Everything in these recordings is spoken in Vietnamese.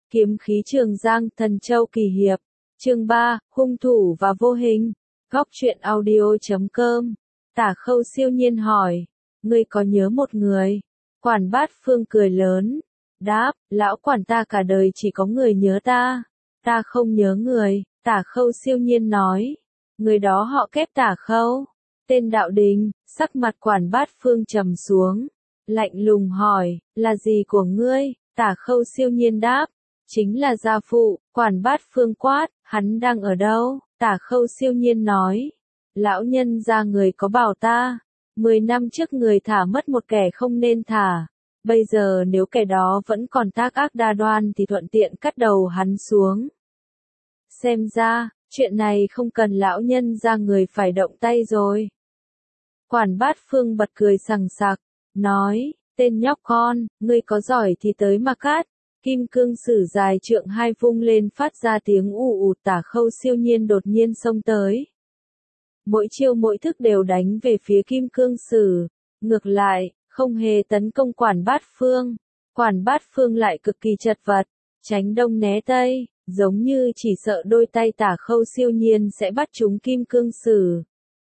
Kiếm khí Trường Giang Thần Châu kỳ hiệp. Chương 3, hung thủ và vô hình. Góc truyện audio.com. Tả Khâu siêu nhiên hỏi. Ngươi có nhớ một người? Quản Bát Phương cười lớn. Đáp, lão quản ta cả đời chỉ có người nhớ ta. Ta không nhớ người, Tả Khâu siêu nhiên nói. Người đó họ Kép Tả Khâu. Tên Đạo Đình, sắc mặt Quản Bát Phương trầm xuống. Lạnh lùng hỏi, là gì của ngươi? Tả Khâu siêu nhiên đáp. Chính là gia phụ. Quản Bát Phương quát, hắn đang ở đâu? Tả Khâu siêu nhiên nói. Lão nhân gia người có bảo ta. 10 năm trước người thả mất một kẻ không nên thả. Bây giờ nếu kẻ đó vẫn còn tác ác đa đoan thì thuận tiện cắt đầu hắn xuống. Xem ra, chuyện này không cần lão nhân gia người phải động tay rồi. Quản Bát Phương bật cười sằng sặc, nói, tên nhóc con, ngươi có giỏi thì tới mà cắt. Kim cương sử dài trượng hai vung lên phát ra tiếng ù ù. Tả Khâu siêu nhiên đột nhiên xông tới. Mỗi chiêu mỗi thức đều đánh về phía kim cương sử. Ngược lại, không hề tấn công Quản Bát Phương. Quản Bát Phương lại cực kỳ chật vật, tránh đông né tây, giống như chỉ sợ đôi tay Tả Khâu siêu nhiên sẽ bắt trúng kim cương sử.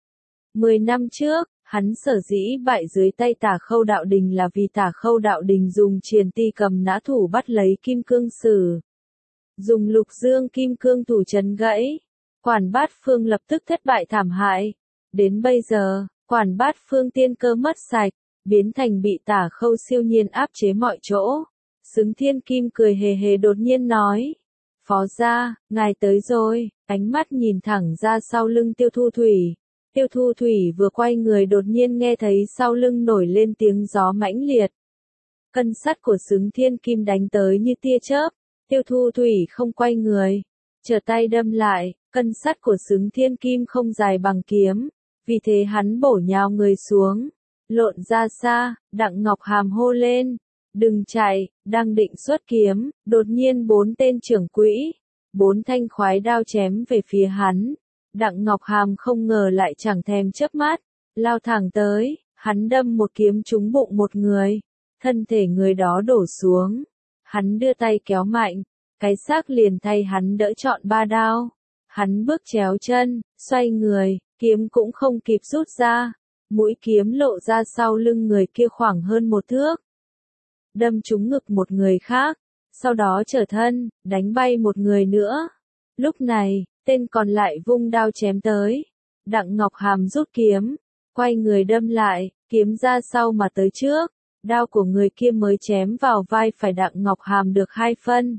10 năm trước, hắn sở dĩ bại dưới tay Tả Khâu Đạo Đình là vì Tả Khâu Đạo Đình dùng triền ti cầm nã thủ bắt lấy kim cương sử. Dùng lục dương kim cương thủ chấn gãy. Quản Bát Phương lập tức thất bại thảm hại. Đến bây giờ, Quản Bát Phương tiên cơ mất sạch, biến thành bị Tả Khâu siêu nhiên áp chế mọi chỗ. Xứng Thiên Kim cười hề hề đột nhiên nói. Phó gia, ngài tới rồi, ánh mắt nhìn thẳng ra sau lưng Tiêu Thu Thủy. Tiêu Thu Thủy vừa quay người đột nhiên nghe thấy sau lưng nổi lên tiếng gió mãnh liệt. Cân sắt của Xứng Thiên Kim đánh tới như tia chớp. Tiêu Thu Thủy không quay người, trở tay đâm lại. Cân sắt của Xứng Thiên Kim không dài bằng kiếm, vì thế hắn bổ nhào người xuống. Lộn ra xa, Đặng Ngọc Hàm hô lên. Đừng chạy, đang định xuất kiếm, đột nhiên 4 tên trưởng quỹ, 4 thanh khoái đao chém về phía hắn. Đặng Ngọc Hàm không ngờ lại chẳng thèm chớp mắt, lao thẳng tới, hắn đâm một kiếm trúng bụng một người, thân thể người đó đổ xuống. Hắn đưa tay kéo mạnh, cái xác liền thay hắn đỡ trọn 3 đao. Hắn bước chéo chân, xoay người, kiếm cũng không kịp rút ra, mũi kiếm lộ ra sau lưng người kia khoảng hơn 1 thước. Đâm trúng ngực một người khác, sau đó trở thân, đánh bay một người nữa. Lúc này, tên còn lại vung đao chém tới. Đặng Ngọc Hàm rút kiếm, quay người đâm lại, kiếm ra sau mà tới trước. Đao của người kia mới chém vào vai phải Đặng Ngọc Hàm được 2 phân.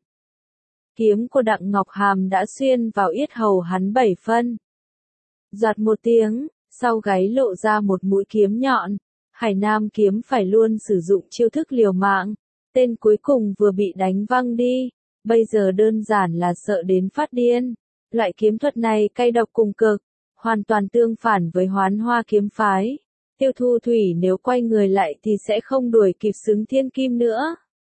Kiếm của Đặng Ngọc Hàm đã xuyên vào yết hầu hắn 7 phân. Giọt một tiếng, sau gáy lộ ra một mũi kiếm nhọn. Hải Nam kiếm phải luôn sử dụng chiêu thức liều mạng. Tên cuối cùng vừa bị đánh văng đi, bây giờ đơn giản là sợ đến phát điên. Loại kiếm thuật này cay độc cùng cực, hoàn toàn tương phản với Hoán Hoa kiếm phái. Tiêu Thu Thủy nếu quay người lại thì sẽ không đuổi kịp Xứng Thiên Kim nữa.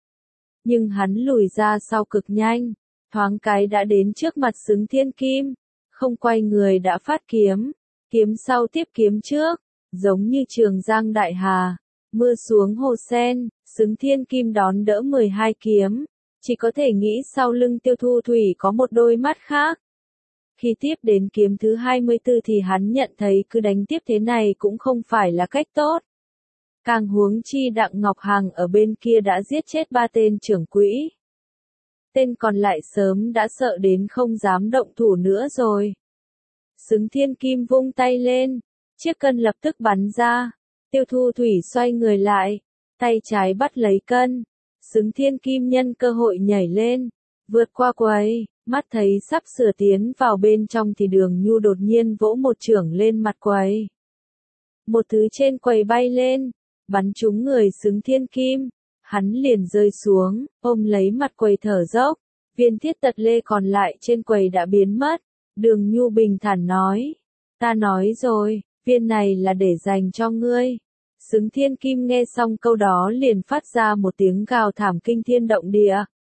Nhưng hắn lùi ra sau cực nhanh, thoáng cái đã đến trước mặt Xứng Thiên Kim, không quay người đã phát kiếm, kiếm sau tiếp kiếm trước, giống như Trường Giang Đại Hà, mưa xuống hồ sen. Xứng Thiên Kim đón đỡ 12 kiếm, chỉ có thể nghĩ sau lưng Tiêu Thu Thủy có một đôi mắt khác. Khi tiếp đến kiếm thứ 24 thì hắn nhận thấy cứ đánh tiếp thế này cũng không phải là cách tốt. Càng huống chi Đặng Ngọc Hằng ở bên kia đã giết chết 3 tên trưởng quỹ. Tên còn lại sớm đã sợ đến không dám động thủ nữa rồi. Xứng Thiên Kim vung tay lên, chiếc cân lập tức bắn ra. Tiêu Thu Thủy xoay người lại, tay trái bắt lấy cân. Xứng Thiên Kim nhân cơ hội nhảy lên, vượt qua quầy, mắt thấy sắp sửa tiến vào bên trong thì Đường Nhu đột nhiên vỗ một chưởng lên mặt quầy. Một thứ trên quầy bay lên, bắn trúng người Xứng Thiên Kim. Hắn liền rơi xuống, ôm lấy mặt quầy thở dốc. Viên thiết tật lê còn lại trên quầy đã biến mất. Đường Nhu bình thản nói. Ta nói rồi, viên này là để dành cho ngươi. Xứng Thiên Kim nghe xong câu đó liền phát ra một tiếng gào thảm kinh thiên động địa.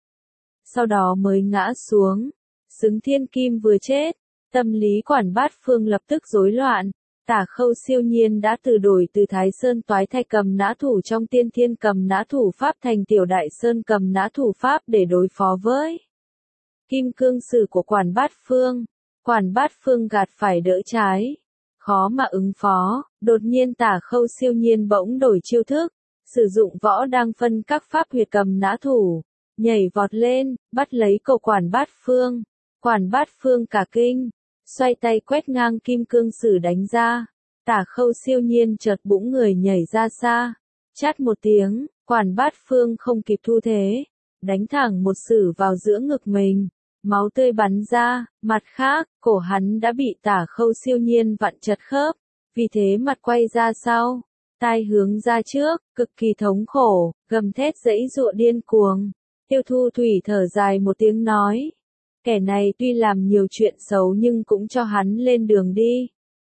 Sau đó mới ngã xuống. Xứng Thiên Kim vừa chết, tâm lý Quản Bát Phương lập tức rối loạn. Tả Khâu siêu nhiên đã đổi từ Thái Sơn Toái Thạch cầm nã thủ trong Tiên Thiên cầm nã thủ pháp thành Tiểu Đại Sơn cầm nã thủ pháp để đối phó với Kim Cương Sử của Quản Bát Phương. Quản Bát Phương gạt phải đỡ trái, khó mà ứng phó, đột nhiên Tả Khâu siêu nhiên bỗng đổi chiêu thức, sử dụng võ đang phân các pháp huyệt cầm nã thủ, nhảy vọt lên, bắt lấy cổ Quản Bát Phương. Quản Bát Phương cả kinh, xoay tay quét ngang Kim Cương Sử đánh ra. Tả Khâu siêu nhiên chợt bũng người nhảy ra xa, chát một tiếng, Quản Bát Phương không kịp thu thế, đánh thẳng một sử vào giữa ngực mình, máu tươi bắn ra. Mặt khác, cổ hắn đã bị Tả Khâu siêu nhiên vặn chật khớp, vì thế mặt quay ra sau, tai hướng ra trước, cực kỳ thống khổ, gầm thét giãy giụa điên cuồng. Tiêu Thu Thủy thở dài một tiếng nói, kẻ này tuy làm nhiều chuyện xấu nhưng cũng cho hắn lên đường đi.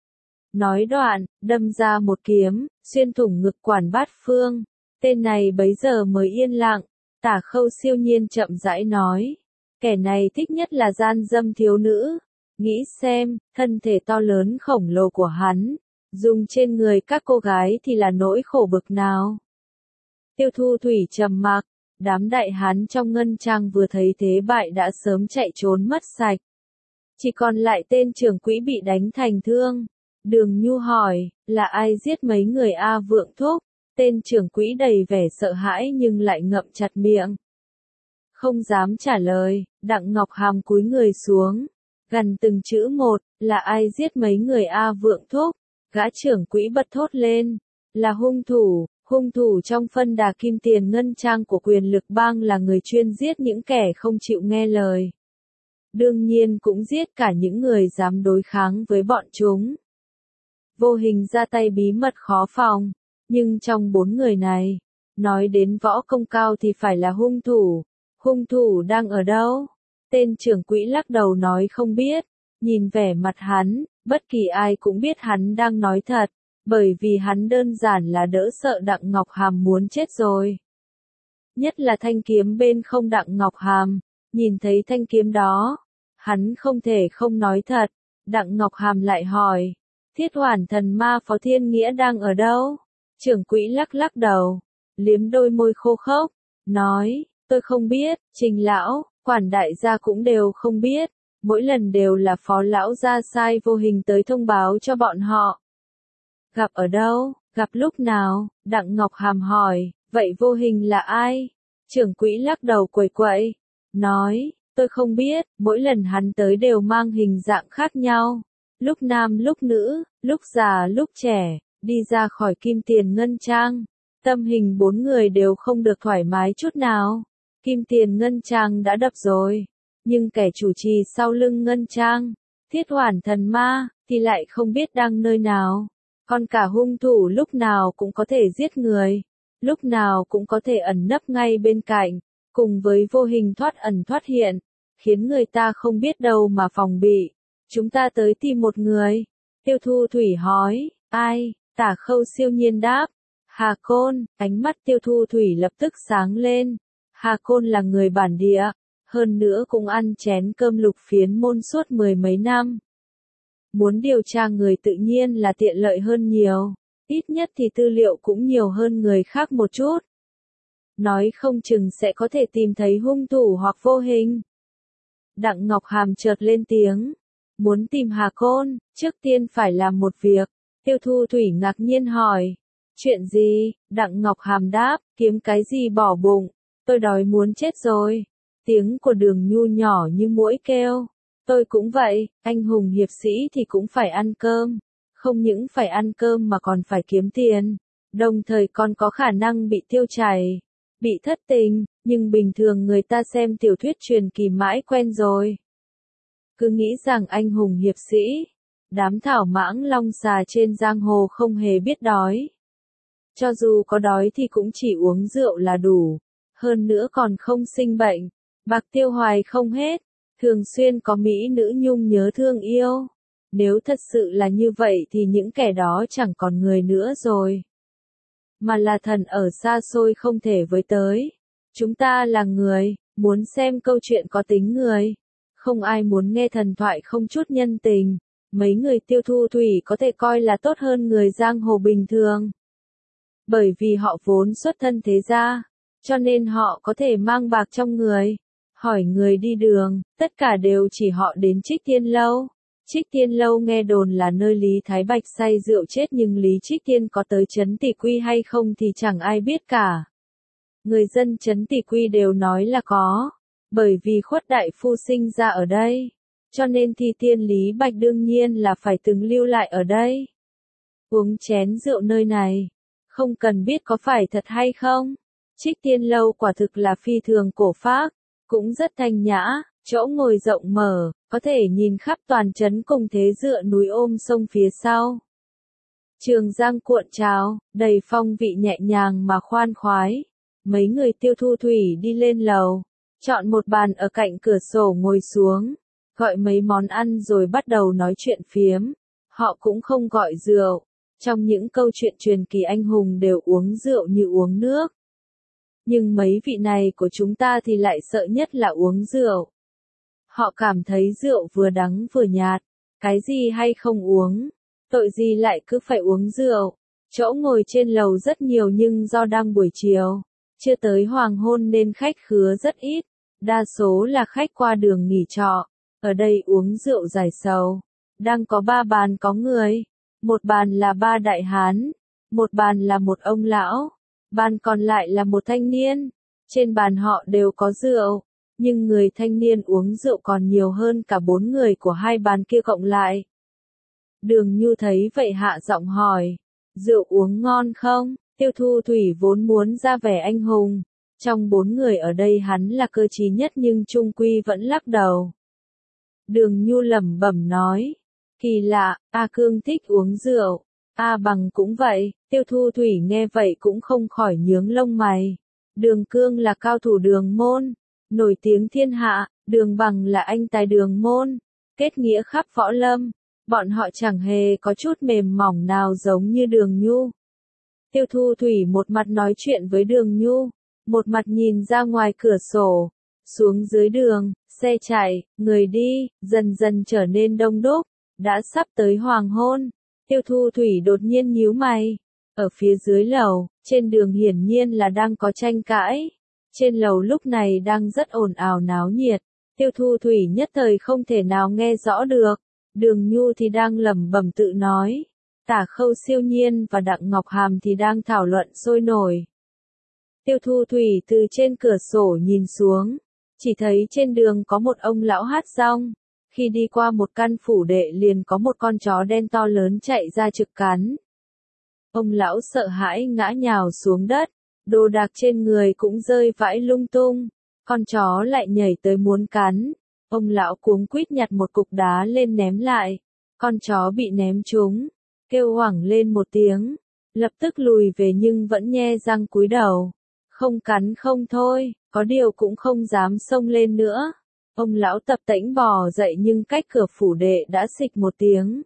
Nói đoạn, đâm ra một kiếm, xuyên thủng ngực Quản Bát Phương. Tên này bấy giờ mới yên lặng. Tả Khâu siêu nhiên chậm rãi nói, kẻ này thích nhất là gian dâm thiếu nữ. Nghĩ xem, thân thể to lớn khổng lồ của hắn, dùng trên người các cô gái thì là nỗi khổ bực nào. Tiêu Thu Thủy trầm mặc, đám đại hán trong ngân trang vừa thấy thế bại đã sớm chạy trốn mất sạch. Chỉ còn lại tên trưởng quỹ bị đánh thành thương. Đường Nhu hỏi, là ai giết mấy người A Vượng Thúc? Tên trưởng quỹ đầy vẻ sợ hãi nhưng lại ngậm chặt miệng, không dám trả lời. Đặng Ngọc Hàm cúi người xuống, gần từng chữ một, là ai giết mấy người A Vượng Thúc? Gã trưởng quỹ bật thốt lên, là hung thủ trong phân đà kim tiền ngân trang của quyền lực bang, là người chuyên giết những kẻ không chịu nghe lời. Đương nhiên cũng giết cả những người dám đối kháng với bọn chúng. Vô Hình ra tay bí mật khó phòng, nhưng trong 4 người này, nói đến võ công cao thì phải là hung thủ đang ở đâu? Tên trưởng quỹ lắc đầu nói không biết, nhìn vẻ mặt hắn, bất kỳ ai cũng biết hắn đang nói thật, bởi vì hắn đơn giản là đỡ sợ Đặng Ngọc Hàm muốn chết rồi. Nhất là thanh kiếm bên không Đặng Ngọc Hàm, nhìn thấy thanh kiếm đó, hắn không thể không nói thật. Đặng Ngọc Hàm lại hỏi, Thiết Hoàn thần ma Phó Thiên Nghĩa đang ở đâu? Trưởng quỹ lắc đầu, liếm đôi môi khô khốc, nói, tôi không biết. Trình lão, Quản đại gia cũng đều không biết, mỗi lần đều là Phó lão gia sai Vô Hình tới thông báo cho bọn họ. Gặp ở đâu, gặp lúc nào? Đặng Ngọc Hàm hỏi, vậy Vô Hình là ai? Trưởng quỹ lắc đầu quẩy quẩy, nói, tôi không biết, mỗi lần hắn tới đều mang hình dạng khác nhau, lúc nam lúc nữ, lúc già lúc trẻ, đi ra khỏi kim tiền ngân trang. Tâm hình 4 người đều không được thoải mái chút nào. Kim tiền ngân trang đã đập rồi, nhưng kẻ chủ trì sau lưng ngân trang, Thiết Hoàn thần ma, thì lại không biết đang nơi nào. Còn cả hung thủ lúc nào cũng có thể giết người, lúc nào cũng có thể ẩn nấp ngay bên cạnh, cùng với Vô Hình thoát ẩn thoát hiện, khiến người ta không biết đâu mà phòng bị. Chúng ta tới tìm một người. Tiêu Thu Thủy hỏi, ai? Tả Khâu siêu nhiên đáp, Hà Côn. Ánh mắt Tiêu Thu Thủy lập tức sáng lên. Hà Côn là người bản địa, hơn nữa cũng ăn chén cơm Lục Phiến môn suốt 10 mấy năm. Muốn điều tra người tự nhiên là tiện lợi hơn nhiều, ít nhất thì tư liệu cũng nhiều hơn người khác một chút. Nói không chừng sẽ có thể tìm thấy hung thủ hoặc Vô Hình. Đặng Ngọc Hàm chợt lên tiếng, muốn tìm Hà Côn, trước tiên phải làm một việc. Tiêu Thu Thủy ngạc nhiên hỏi, chuyện gì? Đặng Ngọc Hàm đáp, kiếm cái gì bỏ bụng, tôi đói muốn chết rồi. Tiếng của Đường Nhu nhỏ như muỗi kêu, tôi cũng vậy, anh hùng hiệp sĩ thì cũng phải ăn cơm, không những phải ăn cơm mà còn phải kiếm tiền, đồng thời còn có khả năng bị tiêu chảy, bị thất tình, nhưng bình thường người ta xem tiểu thuyết truyền kỳ mãi quen rồi. Cứ nghĩ rằng anh hùng hiệp sĩ, đám thảo mãng long xà trên giang hồ không hề biết đói. Cho dù có đói thì cũng chỉ uống rượu là đủ, hơn nữa còn không sinh bệnh, bạc tiêu hoài không hết, thường xuyên có mỹ nữ nhung nhớ thương yêu. Nếu thật sự là như vậy thì những kẻ đó chẳng còn người nữa rồi, mà là thần ở xa xôi không thể với tới. Chúng ta là người, muốn xem câu chuyện có tính người, không ai muốn nghe thần thoại không chút nhân tình. mấy người Tiêu Thu Thủy có thể coi là tốt hơn người giang hồ bình thường. Bởi vì họ vốn xuất thân thế gia, cho nên họ có thể mang bạc trong người. Hỏi người đi đường, tất cả đều chỉ họ đến Trích Tiên Lâu. Trích Tiên Lâu nghe đồn là nơi Lý Thái Bạch say rượu chết, nhưng Lý Trích Tiên có tới Trấn Tỷ Quy hay không thì chẳng ai biết cả. Người dân Trấn Tỷ Quy đều nói là có, bởi vì Khuất đại phu sinh ra ở đây, cho nên thi tiên Lý Bạch đương nhiên là phải từng lưu lại ở đây. Uống chén rượu nơi này, không cần biết có phải thật hay không. Trích Tiên Lâu quả thực là phi thường cổ phác, cũng rất thanh nhã, chỗ ngồi rộng mở, có thể nhìn khắp toàn trấn cùng thế dựa núi ôm sông phía sau. Trường Giang cuộn trào, đầy phong vị nhẹ nhàng mà khoan khoái. Mấy người Tiêu Thu Thủy đi lên lầu, chọn một bàn ở cạnh cửa sổ ngồi xuống, gọi mấy món ăn rồi bắt đầu nói chuyện phiếm. Họ cũng không gọi rượu, trong những câu chuyện truyền kỳ anh hùng đều uống rượu như uống nước. Nhưng mấy vị này của chúng ta thì lại sợ nhất là uống rượu. Họ cảm thấy rượu vừa đắng vừa nhạt, cái gì hay không uống, tội gì lại cứ phải uống rượu. Chỗ ngồi trên lầu rất nhiều nhưng do đang buổi chiều, chưa tới hoàng hôn nên khách khứa rất ít, đa số là khách qua đường nghỉ trọ, ở đây uống rượu giải sầu. Đang có 3 bàn có người, một bàn là 3 đại hán, một bàn là một ông lão, bàn còn lại là một thanh niên. Trên bàn họ đều có rượu, nhưng người thanh niên uống rượu còn nhiều hơn cả 4 người của 2 bàn kia cộng lại. Đường Nhu thấy vậy hạ giọng hỏi, rượu uống ngon không? Tiêu Thu Thủy vốn muốn ra vẻ anh hùng, trong 4 người ở đây hắn là cơ trí nhất nhưng chung quy vẫn lắc đầu. Đường Nhu lẩm bẩm nói, kỳ lạ, A Cương thích uống rượu, A Bằng cũng vậy. Tiêu Thu Thủy nghe vậy cũng không khỏi nhướng lông mày. Đường Cương là cao thủ đường môn, nổi tiếng thiên hạ, Đường Bằng là anh tài đường môn, kết nghĩa khắp võ lâm, bọn họ chẳng hề có chút mềm mỏng nào giống như Đường Nhu. Tiêu Thu Thủy một mặt nói chuyện với Đường Nhu, một mặt nhìn ra ngoài cửa sổ, xuống dưới đường, xe chạy, người đi, dần dần trở nên đông đúc, đã sắp tới hoàng hôn. Tiêu Thu Thủy đột nhiên nhíu mày. Ở phía dưới lầu, trên đường hiển nhiên là đang có tranh cãi. Trên lầu lúc này đang rất ồn ào náo nhiệt. Tiêu Thu Thủy nhất thời không thể nào nghe rõ được. Đường Nhu thì đang lẩm bẩm tự nói. Tả Khâu Siêu Nhiên và Đặng Ngọc Hàm thì đang thảo luận sôi nổi. Tiêu Thu Thủy từ trên cửa sổ nhìn xuống, chỉ thấy trên đường có một ông lão hát rong. Khi đi qua một căn phủ đệ liền có một con chó đen to lớn chạy ra trực cắn. Ông lão sợ hãi ngã nhào xuống đất, đồ đạc trên người cũng rơi vãi lung tung. Con chó lại nhảy tới muốn cắn. Ông lão cuống quýt nhặt một cục đá lên ném lại. Con chó bị ném trúng, kêu hoảng lên một tiếng, lập tức lùi về nhưng vẫn nhe răng cúi đầu. Không cắn không thôi, có điều cũng không dám xông lên nữa. Ông lão tập tễnh bò dậy nhưng cách cửa phủ đệ đã xịch một tiếng.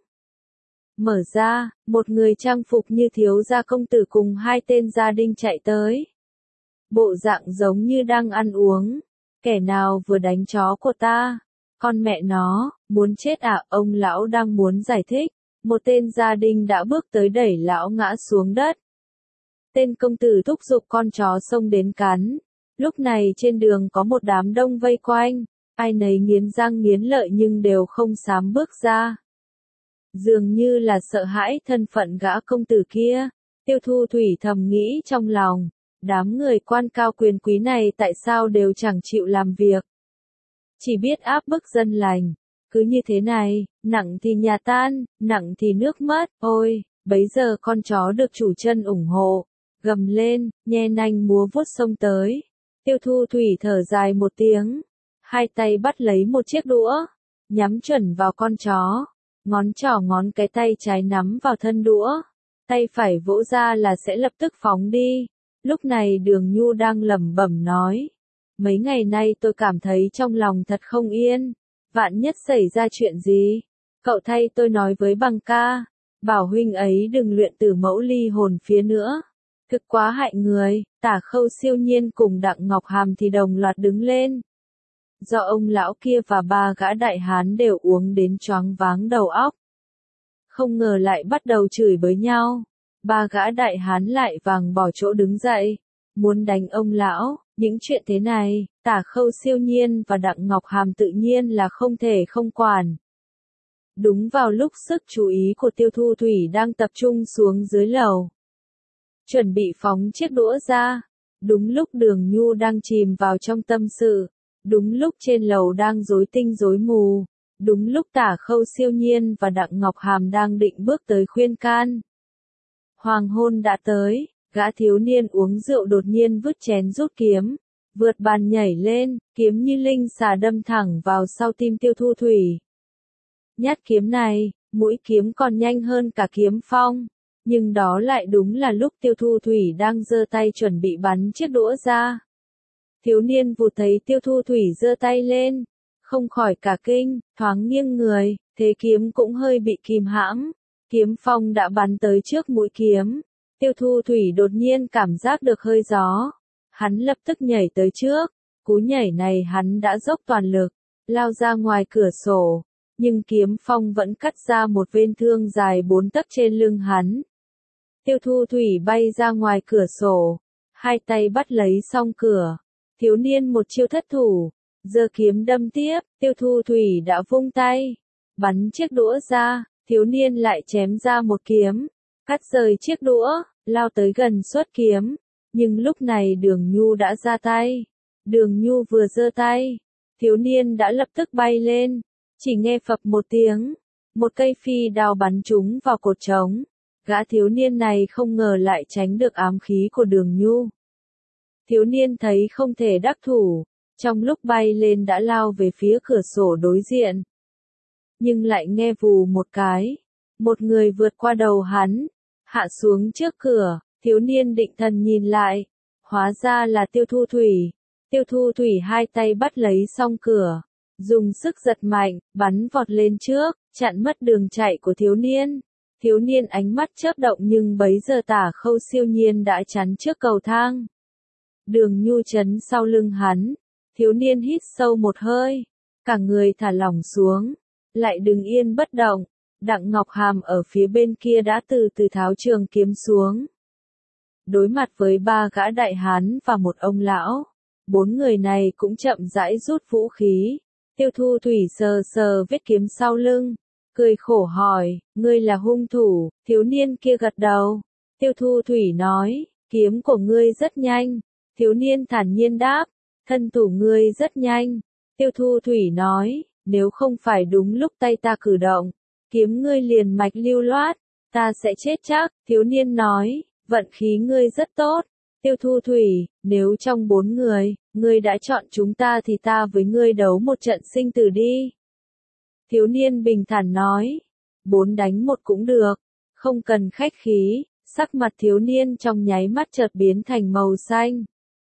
Mở ra, một người trang phục như thiếu gia công tử cùng 2 tên gia đình chạy tới. Bộ dạng giống như đang ăn uống. Kẻ nào vừa đánh chó của ta? Con mẹ nó, muốn chết à? Ông lão đang muốn giải thích. Một tên gia đình đã bước tới đẩy lão ngã xuống đất. Tên công tử thúc giục con chó xông đến cắn. Lúc này trên đường có một đám đông vây quanh. Ai nấy nghiến răng nghiến lợi nhưng đều không dám bước ra. Dường như là sợ hãi thân phận gã công tử kia. Tiêu Thu Thủy thầm nghĩ trong lòng, đám người quan cao quyền quý này tại sao đều chẳng chịu làm việc. Chỉ biết áp bức dân lành. Cứ như thế này, nặng thì nhà tan, nặng thì nước mất. Ôi, bấy giờ con chó được chủ chân ủng hộ, gầm lên, nhe nanh múa vuốt xông tới. Tiêu Thu Thủy thở dài một tiếng. 2 tay bắt lấy một chiếc đũa, nhắm chuẩn vào con chó, ngón trỏ ngón cái tay trái nắm vào thân đũa, tay phải vỗ ra là sẽ lập tức phóng đi. Lúc này Đường Nhu đang lẩm bẩm nói, mấy ngày nay tôi cảm thấy trong lòng thật không yên, vạn nhất xảy ra chuyện gì, cậu thay tôi nói với Bằng ca, bảo huynh ấy đừng luyện tử mẫu ly hồn phía nữa. Thực quá hại người. Tả Khâu Siêu Nhiên cùng Đặng Ngọc Hàm thì đồng loạt đứng lên. Do ông lão kia và 3 gã đại hán đều uống đến choáng váng đầu óc, không ngờ lại bắt đầu chửi bới nhau. Ba gã đại hán lại vàng bỏ chỗ đứng dậy, muốn đánh ông lão. Những chuyện thế này, Tả Khâu Siêu Nhiên và Đặng Ngọc Hàm tự nhiên là không thể không quản. Đúng vào lúc sức chú ý của Tiêu Thu Thủy đang tập trung xuống dưới lầu, chuẩn bị phóng chiếc đũa ra, đúng lúc Đường Nhu đang chìm vào trong tâm sự, đúng lúc trên lầu đang rối tinh rối mù, đúng lúc Tả Khâu Siêu Nhiên và Đặng Ngọc Hàm đang định bước tới khuyên can. Hoàng hôn đã tới, gã thiếu niên uống rượu đột nhiên vứt chén rút kiếm, vượt bàn nhảy lên, kiếm như linh xà đâm thẳng vào sau tim Tiêu Thu Thủy. Nhát kiếm này, mũi kiếm còn nhanh hơn cả kiếm phong, nhưng đó lại đúng là lúc Tiêu Thu Thủy đang giơ tay chuẩn bị bắn chiếc đũa ra. Thiếu niên vụt thấy Tiêu Thu Thủy giơ tay lên, không khỏi cả kinh, thoáng nghiêng người, thế kiếm cũng hơi bị kìm hãm. Kiếm phong đã bắn tới trước mũi kiếm. Tiêu Thu Thủy đột nhiên cảm giác được hơi gió. Hắn lập tức nhảy tới trước. Cú nhảy này hắn đã dốc toàn lực, lao ra ngoài cửa sổ. Nhưng kiếm phong vẫn cắt ra một vết thương dài 4 tấc trên lưng hắn. Tiêu Thu Thủy bay ra ngoài cửa sổ. Hai tay bắt lấy song cửa. Thiếu niên một chiêu thất thủ. Giơ kiếm đâm tiếp. Tiêu Thu Thủy đã vung tay, bắn chiếc đũa ra. Thiếu niên lại chém ra một kiếm, cắt rời chiếc đũa, lao tới gần xuất kiếm. Nhưng lúc này Đường Nhu đã ra tay. Đường Nhu vừa giơ tay, thiếu niên đã lập tức bay lên. Chỉ nghe phập một tiếng, một cây phi đao bắn trúng vào cột trống. Gã thiếu niên này không ngờ lại tránh được ám khí của Đường Nhu. Thiếu niên thấy không thể đắc thủ, trong lúc bay lên đã lao về phía cửa sổ đối diện. Nhưng lại nghe vù một cái, một người vượt qua đầu hắn, hạ xuống trước cửa. Thiếu niên định thần nhìn lại, hóa ra là Tiêu Thu Thủy. Tiêu Thu Thủy hai tay bắt lấy song cửa, dùng sức giật mạnh, bắn vọt lên trước, chặn mất đường chạy của thiếu niên. Thiếu niên ánh mắt chớp động nhưng bấy giờ Tả Khâu Siêu Nhiên đã chắn trước cầu thang. Đường Nhu chắn sau lưng hắn, thiếu niên hít sâu một hơi, cả người thả lỏng xuống, lại đứng yên bất động. Đặng Ngọc Hàm ở phía bên kia đã từ từ tháo trường kiếm xuống. Đối mặt với ba gã đại hán và một ông lão, bốn người này cũng chậm rãi rút vũ khí. Tiêu Thu Thủy sờ sờ vết kiếm sau lưng, cười khổ hỏi, ngươi là hung thủ? Thiếu niên kia gật đầu. Tiêu Thu Thủy nói, kiếm của ngươi rất nhanh. Thiếu niên thản nhiên đáp, thân thủ ngươi rất nhanh. Tiêu Thu Thủy nói, nếu không phải đúng lúc tay ta cử động, kiếm ngươi liền mạch lưu loát, ta sẽ chết chắc. Thiếu niên nói, vận khí ngươi rất tốt. Tiêu Thu Thủy, nếu trong 4 người, ngươi đã chọn chúng ta thì ta với ngươi đấu một trận sinh tử đi. Thiếu niên bình thản nói, 4 đánh 1 cũng được, không cần khách khí. Sắc mặt thiếu niên trong nháy mắt chợt biến thành màu xanh.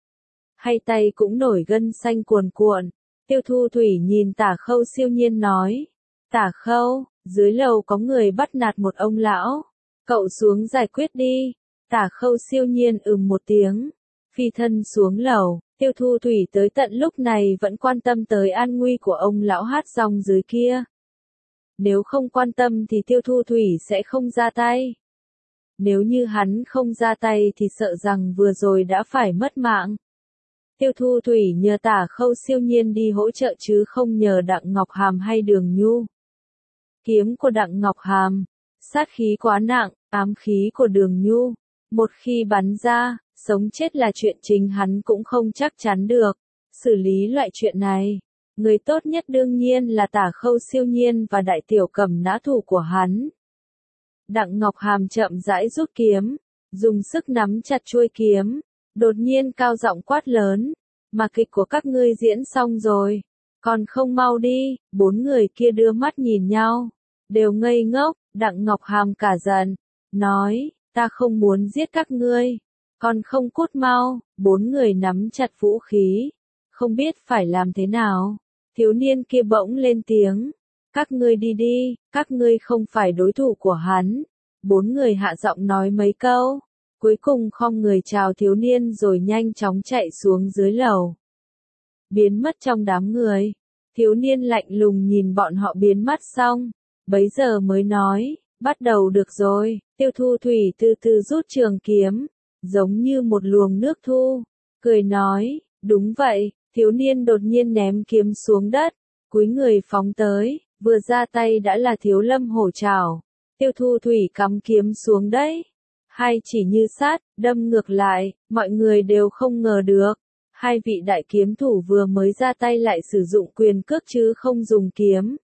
Hai tay cũng nổi gân xanh cuồn cuộn. Tiêu Thu Thủy nhìn Tả Khâu Siêu Nhiên nói, Tả Khâu, dưới lầu có người bắt nạt một ông lão, cậu xuống giải quyết đi. Tả Khâu Siêu Nhiên một tiếng, phi thân xuống lầu. Tiêu Thu Thủy tới tận lúc này vẫn quan tâm tới an nguy của ông lão hát rong dưới kia. Nếu không quan tâm thì Tiêu Thu Thủy sẽ không ra tay. Nếu như hắn không ra tay thì sợ rằng vừa rồi đã phải mất mạng. Tiêu Thu Thủy nhờ Tả Khâu Siêu Nhiên đi hỗ trợ chứ không nhờ Đặng Ngọc Hàm hay Đường Nhu. Kiếm của Đặng Ngọc Hàm, sát khí quá nặng, ám khí của Đường Nhu, một khi bắn ra, sống chết là chuyện chính hắn cũng không chắc chắn được. Xử lý loại chuyện này, người tốt nhất đương nhiên là Tả Khâu Siêu Nhiên và Đại Tiểu Cầm nã thủ của hắn. Đặng Ngọc Hàm chậm rãi rút kiếm, dùng sức nắm chặt chuôi kiếm, đột nhiên cao giọng quát lớn, mà kịch của các ngươi diễn xong rồi, còn không mau đi. 4 người kia đưa mắt nhìn nhau, đều ngây ngốc. Đặng Ngọc Hàm cả giận, nói, ta không muốn giết các ngươi, còn không cút mau. 4 người nắm chặt vũ khí, không biết phải làm thế nào. Thiếu niên kia bỗng lên tiếng, các ngươi đi đi, các ngươi không phải đối thủ của hắn. 4 người hạ giọng nói mấy câu, cuối cùng khom người chào thiếu niên rồi nhanh chóng chạy xuống dưới lầu. Biến mất trong đám người, thiếu niên lạnh lùng nhìn bọn họ biến mất xong, bấy giờ mới nói, Bắt đầu được rồi, Tiêu Thu Thủy từ từ rút trường kiếm, giống như một luồng nước thu, cười nói, đúng vậy, thiếu niên đột nhiên ném kiếm xuống đất, cúi người phóng tới, vừa ra tay đã là Thiếu Lâm hổ trảo. Tiêu Thu Thủy cắm kiếm xuống đấy, hai chỉ như sát, đâm ngược lại, mọi người đều không ngờ được. Hai vị đại kiếm thủ vừa mới ra tay lại sử dụng quyền cước chứ không dùng kiếm.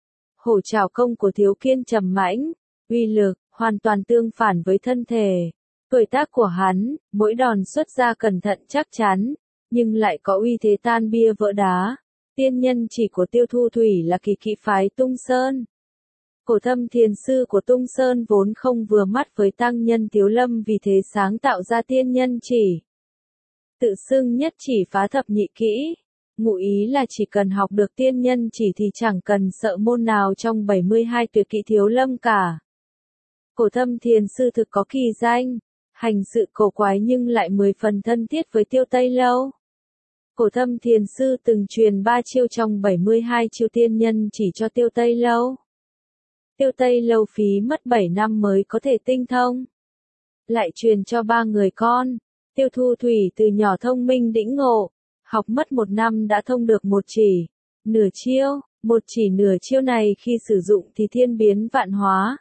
Hổ trảo công của Thiếu Kiên trầm mãnh, uy lực, hoàn toàn tương phản với thân thể. Tuổi tác của hắn, mỗi đòn xuất ra cẩn thận chắc chắn, nhưng lại có uy thế tan bia vỡ đá. Tiên nhân chỉ của Tiêu Thu Thủy là kỳ kỵ phái Tung Sơn. Cổ Thâm thiền sư của Tung Sơn vốn không vừa mắt với tăng nhân Thiếu Lâm vì thế sáng tạo ra tiên nhân chỉ. Tự xưng nhất chỉ phá thập nhị kỹ. Ngụ ý là chỉ cần học được tiên nhân chỉ thì chẳng cần sợ môn nào trong 72 tuyệt kỹ Thiếu Lâm cả. Cổ Thâm thiền sư thực có kỳ danh, hành sự cổ quái nhưng lại 10 phần thân thiết với Tiêu Tây Lâu. Cổ Thâm thiền sư từng truyền 3 chiêu trong 72 chiêu tiên nhân chỉ cho Tiêu Tây Lâu. Tiêu Tây Lâu phí mất 7 năm mới có thể tinh thông. Lại truyền cho 3 người con. Tiêu Thu Thủy từ nhỏ thông minh đĩnh ngộ, học mất 1 năm đã thông được một chỉ, nửa chiêu, một chỉ nửa chiêu này khi sử dụng thì thiên biến vạn hóa.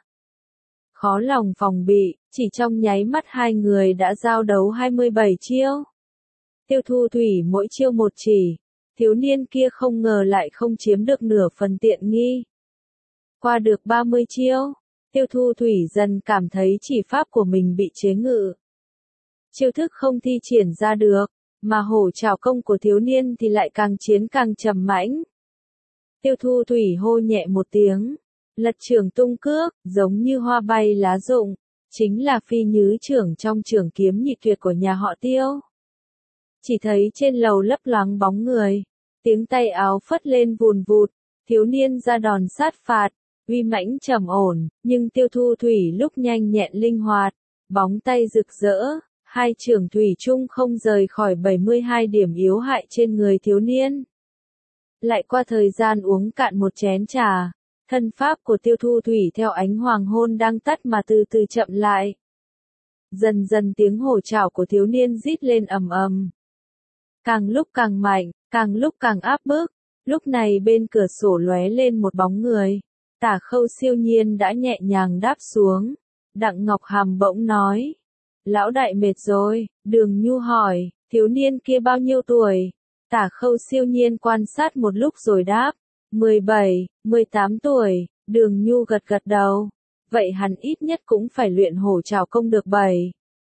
Khó lòng phòng bị, chỉ trong nháy mắt hai người đã giao đấu 27 chiêu. Tiêu Thu Thủy mỗi chiêu một chỉ, thiếu niên kia không ngờ lại không chiếm được nửa phần tiện nghi. Qua được 30 chiêu, Tiêu Thu Thủy dần cảm thấy chỉ pháp của mình bị chế ngự. Chiêu thức không thi triển ra được, mà hổ trảo công của thiếu niên thì lại càng chiến càng trầm mãnh. Tiêu Thu Thủy hô nhẹ một tiếng, lật trường tung cước, giống như hoa bay lá rụng, chính là phi nhứ trưởng trong trường kiếm nhị tuyệt của nhà họ Tiêu. Chỉ thấy trên lầu lấp loáng bóng người, tiếng tay áo phất lên vùn vụt, thiếu niên ra đòn sát phạt, uy mãnh trầm ổn, nhưng Tiêu Thu Thủy lúc nhanh nhẹn linh hoạt, bóng tay rực rỡ, hai trường thủy chung không rời khỏi 72 điểm yếu hại trên người thiếu niên. Lại qua thời gian uống cạn một chén trà, thân pháp của Tiêu Thu Thủy theo ánh hoàng hôn đang tắt mà từ từ chậm lại. Dần dần tiếng hổ trảo của thiếu niên rít lên ầm ầm. Càng lúc càng mạnh, càng lúc càng áp bức, lúc này bên cửa sổ lóe lên một bóng người. Tả Khâu Siêu Nhiên đã nhẹ nhàng đáp xuống. Đặng Ngọc Hàm bỗng nói. Lão đại mệt rồi, Đường Nhu hỏi, thiếu niên kia bao nhiêu tuổi? Tả Khâu Siêu Nhiên quan sát một lúc rồi đáp. 17, 18 tuổi, Đường Nhu gật gật đầu. Vậy hắn ít nhất cũng phải luyện hổ trảo công được 7,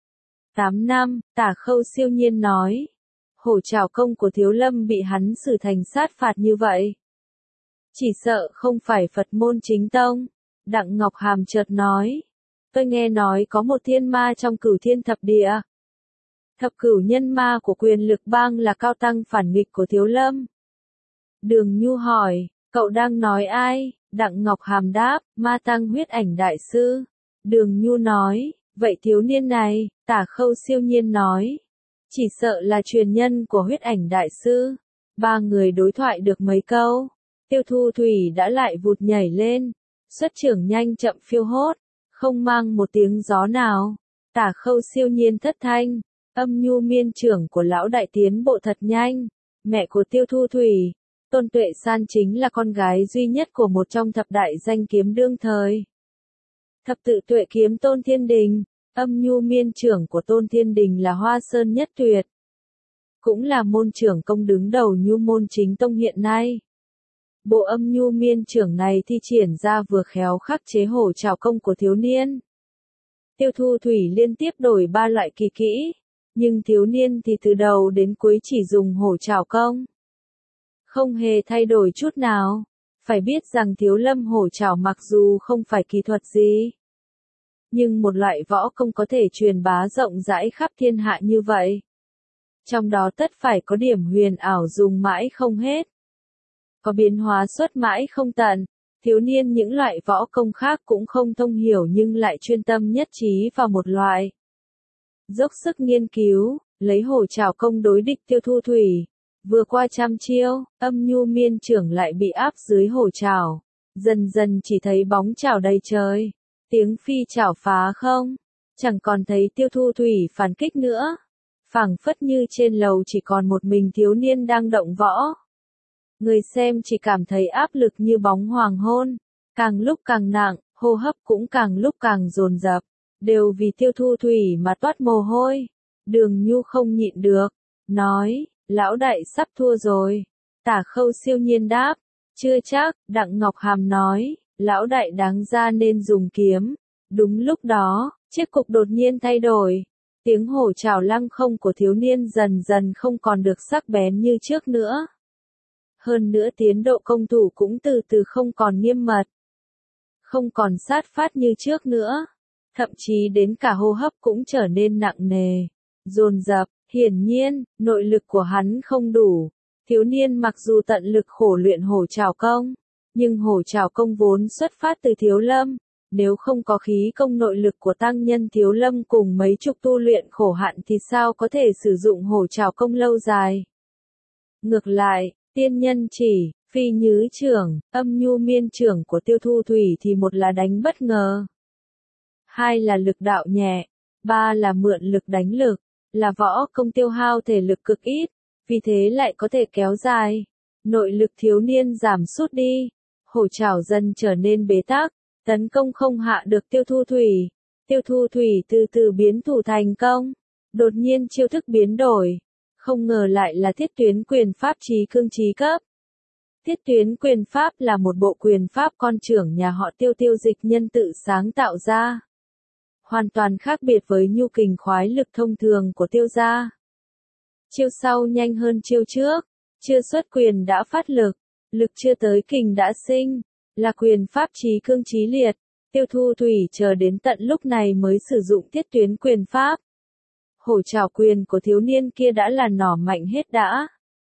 8 năm, Tả Khâu Siêu Nhiên nói. Hổ trảo công của Thiếu Lâm bị hắn xử thành sát phạt như vậy. Chỉ sợ không phải Phật môn chính tông. Đặng Ngọc Hàm chợt nói. Tôi nghe nói có một thiên ma trong Cửu Thiên Thập Địa. Thập cửu nhân ma của Quyền Lực Bang là cao tăng phản nghịch của Thiếu Lâm. Đường Nhu hỏi, cậu đang nói ai? Đặng Ngọc Hàm đáp, ma tăng Huyết Ảnh đại sư. Đường Nhu nói, vậy thiếu niên này, Tả Khâu Siêu Nhiên nói. Chỉ sợ là truyền nhân của Huyết Ảnh đại sư. Ba người đối thoại được mấy câu. Tiêu Thu Thủy đã lại vụt nhảy lên. Xuất trưởng nhanh chậm phiêu hốt. Không mang một tiếng gió nào. Tả Khâu Siêu Nhiên thất thanh. Âm nhu miên trưởng của lão đại tiến bộ thật nhanh. Mẹ của Tiêu Thu Thủy, Tôn Tuệ San chính là con gái duy nhất của một trong thập đại danh kiếm đương thời. Thập tự tuệ kiếm Tôn Thiên Đình, âm nhu miên trưởng của Tôn Thiên Đình là Hoa Sơn Nhất Tuyệt. Cũng là môn trưởng công đứng đầu nhu môn chính tông hiện nay. Bộ âm nhu miên trưởng này thi triển ra vừa khéo khắc chế hổ trảo công của thiếu niên. Tiêu Thu Thủy liên tiếp đổi 3 loại kỳ kỹ, nhưng thiếu niên thì từ đầu đến cuối chỉ dùng hổ trảo công. Không hề thay đổi chút nào. Phải biết rằng Thiếu Lâm hổ trảo mặc dù không phải kỳ thuật gì, nhưng một loại võ công có thể truyền bá rộng rãi khắp thiên hạ như vậy. Trong đó tất phải có điểm huyền ảo dùng mãi không hết. Có biến hóa xuất mãi không tận. Thiếu niên những loại võ công khác cũng không thông hiểu nhưng lại chuyên tâm nhất trí vào một loại. Dốc sức nghiên cứu, lấy hổ trảo công đối địch Tiêu Thu Thủy. Vừa qua trăm chiêu, âm nhu miên trưởng lại bị áp dưới hổ trảo. Dần dần chỉ thấy bóng trảo đầy trời. tiếng phi chảo phá không, chẳng còn thấy Tiêu Thu Thủy phản kích nữa. Phảng phất như trên lầu chỉ còn một mình thiếu niên đang động võ. Người xem chỉ cảm thấy áp lực như bóng hoàng hôn, càng lúc càng nặng, hô hấp cũng càng lúc càng dồn dập, đều vì Tiêu Thu Thủy mà toát mồ hôi. Đường Nhu không nhịn được, nói, lão đại sắp thua rồi. Tả Khâu siêu nhiên đáp, chưa chắc. Đặng Ngọc Hàm nói, lão đại đáng ra nên dùng kiếm. Đúng lúc đó, chiếc cục đột nhiên thay đổi. Tiếng hổ chảo lăng không của thiếu niên dần dần không còn được sắc bén như trước nữa. Hơn nữa tiến độ công thủ cũng từ từ không còn nghiêm mật. Không còn sát phát như trước nữa. Thậm chí đến cả hô hấp cũng trở nên nặng nề, dồn dập. Hiển nhiên, nội lực của hắn không đủ. Thiếu niên mặc dù tận lực khổ luyện hổ trảo công, nhưng hổ trảo công vốn xuất phát từ Thiếu Lâm. Nếu không có khí công nội lực của tăng nhân Thiếu Lâm cùng mấy chục tu luyện khổ hạnh thì sao có thể sử dụng hổ trảo công lâu dài. Ngược lại, tiên nhân chỉ, phi nhứ trưởng, âm nhu miên trưởng của Tiêu Thu Thủy thì một là đánh bất ngờ, hai là lực đạo nhẹ, ba là mượn lực đánh lực, là võ công tiêu hao thể lực cực ít, vì thế lại có thể kéo dài. Nội lực thiếu niên giảm sút đi, hổ trảo dần trở nên bế tắc, tấn công không hạ được Tiêu Thu Thủy. Tiêu Thu Thủy từ từ biến thủ thành công, đột nhiên chiêu thức biến đổi, không ngờ lại là Thiết Tuyến quyền pháp trí cương trí cấp. Thiết Tuyến quyền pháp là một bộ quyền pháp con trưởng nhà họ Tiêu Tiêu Dịch Nhân tự sáng tạo ra. Hoàn toàn khác biệt với nhu kình khoái lực thông thường của Tiêu gia. Chiêu sau nhanh hơn chiêu trước, chưa xuất quyền đã phát lực, lực chưa tới kình đã sinh, là quyền pháp trí cương trí liệt. Tiêu Thu Thủy chờ đến tận lúc này mới sử dụng Thiết Tuyến quyền pháp. Hổ trảo quyền của thiếu niên kia đã là nỏ mạnh hết đã.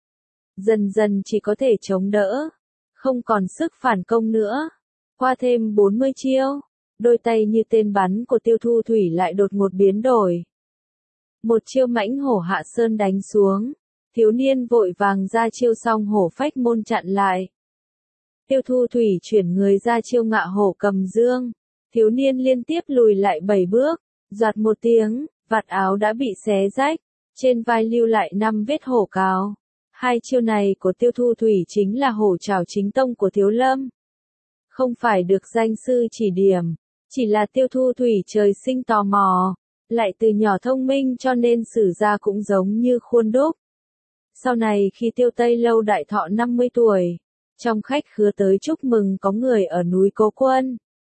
Dần dần chỉ có thể chống đỡ, không còn sức phản công nữa. Qua thêm 40 chiêu, đôi tay như tên bắn của Tiêu Thu Thủy lại đột ngột biến đổi. Một chiêu mãnh hổ hạ sơn đánh xuống, thiếu niên vội vàng ra chiêu xong hổ phách môn chặn lại. Tiêu Thu Thủy chuyển người ra chiêu ngạ hổ cầm dương, thiếu niên liên tiếp lùi lại 7 bước, doạt một tiếng, vạt áo đã bị xé rách, trên vai lưu lại 5 vết hổ cào. Hai chiêu này của Tiêu Thu Thủy chính là hổ trảo chính tông của Thiếu Lâm. Không phải được danh sư chỉ điểm, chỉ là Tiêu Thu Thủy trời sinh tò mò, lại từ nhỏ thông minh cho nên sử ra cũng giống như khuôn đúc. Sau này khi Tiêu Tây Lâu đại thọ 50 tuổi, trong khách khứa tới chúc mừng có người ở núi Cố Quân.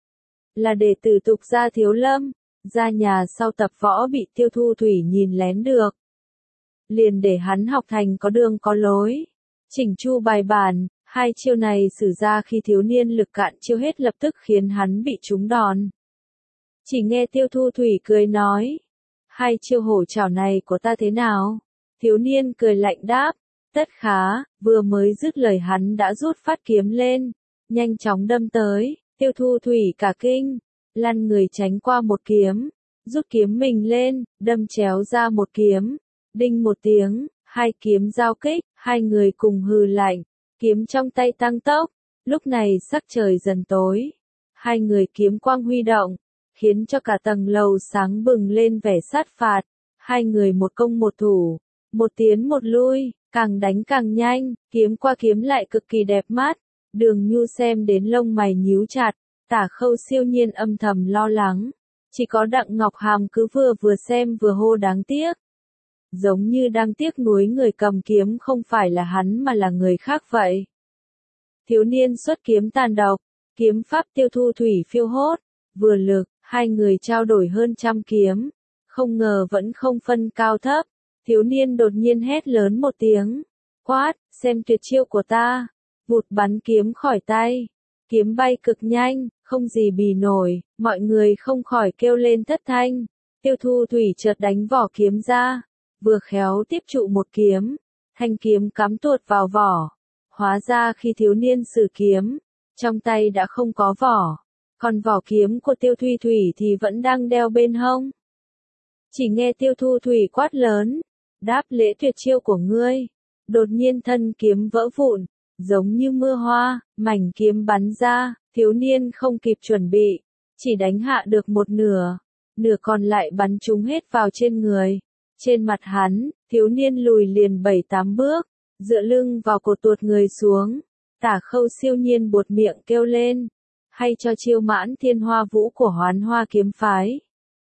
Là đệ tử tục gia Thiếu Lâm, ra nhà sau tập võ bị Tiêu Thu Thủy nhìn lén được. Liền để hắn học thành có đường có lối, chỉnh chu bài bản. Hai chiêu này sử ra khi thiếu niên lực cạn chiêu hết lập tức khiến hắn bị trúng đòn. Chỉ nghe Tiêu Thu Thủy cười nói, hai chiêu hổ trảo này của ta thế nào? Thiếu niên cười lạnh đáp, tất khá. Vừa mới dứt lời hắn đã rút phát kiếm lên, nhanh chóng đâm tới. Tiêu Thu Thủy cả kinh, lăn người tránh qua một kiếm, rút kiếm mình lên, đâm chéo ra một kiếm. Đinh một tiếng, hai kiếm giao kích, hai người cùng hừ lạnh, kiếm trong tay tăng tốc. Lúc này sắc trời dần tối, hai người kiếm quang huy động, khiến cho cả tầng lầu sáng bừng lên vẻ sát phạt. Hai người một công một thủ, một tiến một lui, càng đánh càng nhanh, kiếm qua kiếm lại cực kỳ đẹp mắt. Đường Nhu xem đến lông mày nhíu chặt, Tả Khâu siêu nhiên âm thầm lo lắng. Chỉ có Đặng Ngọc Hàm cứ vừa xem vừa hô đáng tiếc. Giống như đang tiếc nuối người cầm kiếm không phải là hắn mà là người khác vậy. Thiếu niên xuất kiếm tàn độc, kiếm pháp Tiêu Thu Thủy phiêu hốt, vừa lực, hai người trao đổi hơn 100 kiếm. Không ngờ vẫn không phân cao thấp, thiếu niên đột nhiên hét lớn một tiếng, quát, xem tuyệt chiêu của ta, vụt bắn kiếm khỏi tay. Kiếm bay cực nhanh, không gì bì nổi, mọi người không khỏi kêu lên thất thanh. Tiêu Thu Thủy chợt đánh vỏ kiếm ra, vừa khéo tiếp trụ một kiếm, thanh kiếm cắm tuột vào vỏ. Hóa ra khi thiếu niên sử kiếm, trong tay đã không có vỏ, còn vỏ kiếm của Tiêu Thu Thủy thì vẫn đang đeo bên hông. Chỉ nghe Tiêu Thu Thủy quát lớn, đáp lễ tuyệt chiêu của ngươi. Đột nhiên thân kiếm vỡ vụn, giống như mưa hoa, mảnh kiếm bắn ra, thiếu niên không kịp chuẩn bị, chỉ đánh hạ được một nửa, nửa còn lại bắn trúng hết vào trên người. Trên mặt hắn, thiếu niên lùi liền 7-8 bước, dựa lưng vào cột tuột người xuống. Tả Khâu siêu nhiên buột miệng kêu lên, hay cho chiêu Mãn Thiên Hoa Vũ của Hoán Hoa kiếm phái.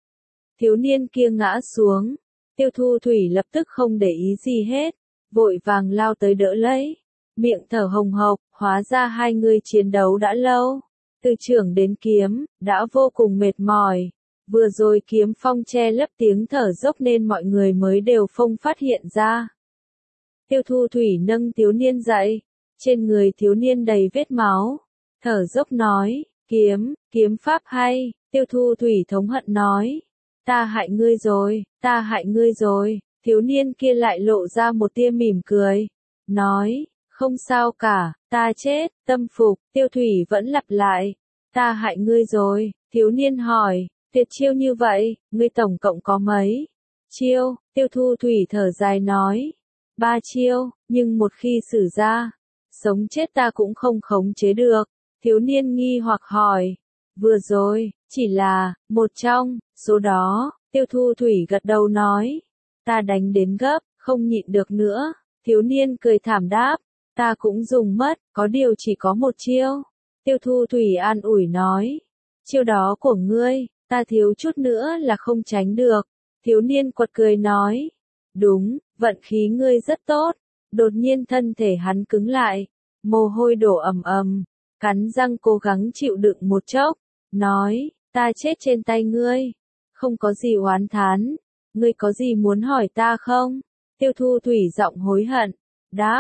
Thiếu niên kia ngã xuống, Tiêu Thu Thủy lập tức không để ý gì hết, vội vàng lao tới đỡ lấy, miệng thở hồng hộc, hóa ra hai người chiến đấu đã lâu, từ trưởng đến kiếm, đã vô cùng mệt mỏi. Vừa rồi kiếm phong che lấp tiếng thở dốc nên mọi người mới đều không phát hiện ra. Tiêu Thu Thủy nâng thiếu niên dậy, trên người thiếu niên đầy vết máu, thở dốc nói, kiếm pháp hay. Tiêu Thu Thủy thống hận nói, ta hại ngươi rồi, ta hại ngươi rồi. Thiếu niên kia lại lộ ra một tia mỉm cười, nói, không sao cả, ta chết, tâm phục. Tiêu Thủy vẫn lặp lại, ta hại ngươi rồi. Thiếu niên hỏi, tuyệt chiêu như vậy, ngươi tổng cộng có mấy chiêu? Tiêu Thu Thủy thở dài nói, 3 chiêu, nhưng một khi sử ra, sống chết ta cũng không khống chế được. Thiếu niên nghi hoặc hỏi, vừa rồi, chỉ là một trong số đó. Tiêu Thu Thủy gật đầu nói, ta đánh đến gấp, không nhịn được nữa. Thiếu niên cười thảm đáp, ta cũng dùng mất, có điều chỉ có một chiêu. Tiêu Thu Thủy an ủi nói, chiêu đó của ngươi, ta thiếu chút nữa là không tránh được. Thiếu niên quật cười nói, đúng, vận khí ngươi rất tốt. Đột nhiên thân thể hắn cứng lại, mồ hôi đổ ầm ầm, cắn răng cố gắng chịu đựng một chốc, nói, ta chết trên tay ngươi, không có gì oán thán, ngươi có gì muốn hỏi ta không? Tiêu Thu Thủy giọng hối hận, đáp,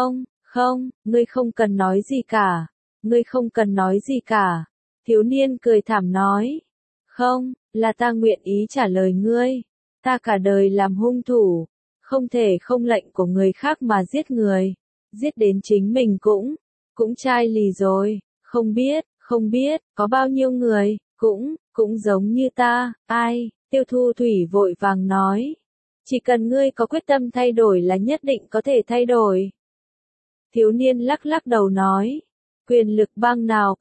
không, ngươi không cần nói gì cả, ngươi không cần nói gì cả. Thiếu niên cười thảm nói, không, là ta nguyện ý trả lời ngươi, ta cả đời làm hung thủ, không thể không lệnh của người khác mà giết người, giết đến chính mình cũng chai lì rồi. Không biết, có bao nhiêu người, cũng giống như ta. Ai? Tiêu Thu Thủy vội vàng nói, chỉ cần ngươi có quyết tâm thay đổi là nhất định có thể thay đổi. Thiếu niên lắc lắc đầu nói, quyền lực bang nào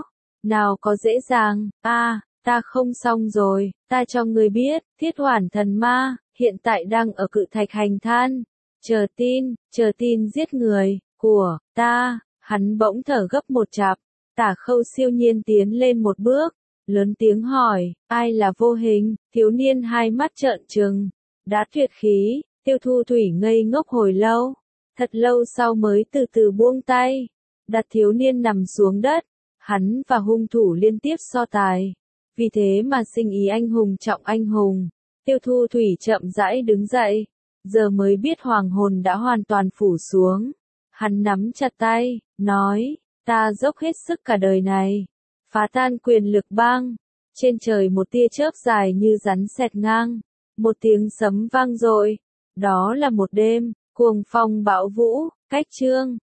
có dễ dàng. Ta không xong rồi, ta cho ngươi biết, Thiết Hoản Thần Ma hiện tại đang ở Cự Thạch Hành Than, chờ tin giết người của ta. Hắn bỗng thở gấp một chặp. Tả Khâu siêu nhiên tiến lên một bước, lớn tiếng hỏi, ai là Vô Hình? Thiếu niên hai mắt trợn trừng, đã tuyệt khí. Tiêu Thu Thủy ngây ngốc hồi lâu, thật lâu sau mới từ từ buông tay, đặt thiếu niên nằm xuống đất. Hắn và hung thủ liên tiếp so tài, vì thế mà sinh ý anh hùng trọng anh hùng. Tiêu Thu Thủy chậm rãi đứng dậy, giờ mới biết hoàng hồn đã hoàn toàn phủ xuống. Hắn nắm chặt tay, nói, ta dốc hết sức cả đời này, phá tan quyền lực bang. Trên trời một tia chớp dài như rắn xẹt ngang, một tiếng sấm vang dội. Đó là một đêm cuồng phong bão vũ. Cách chương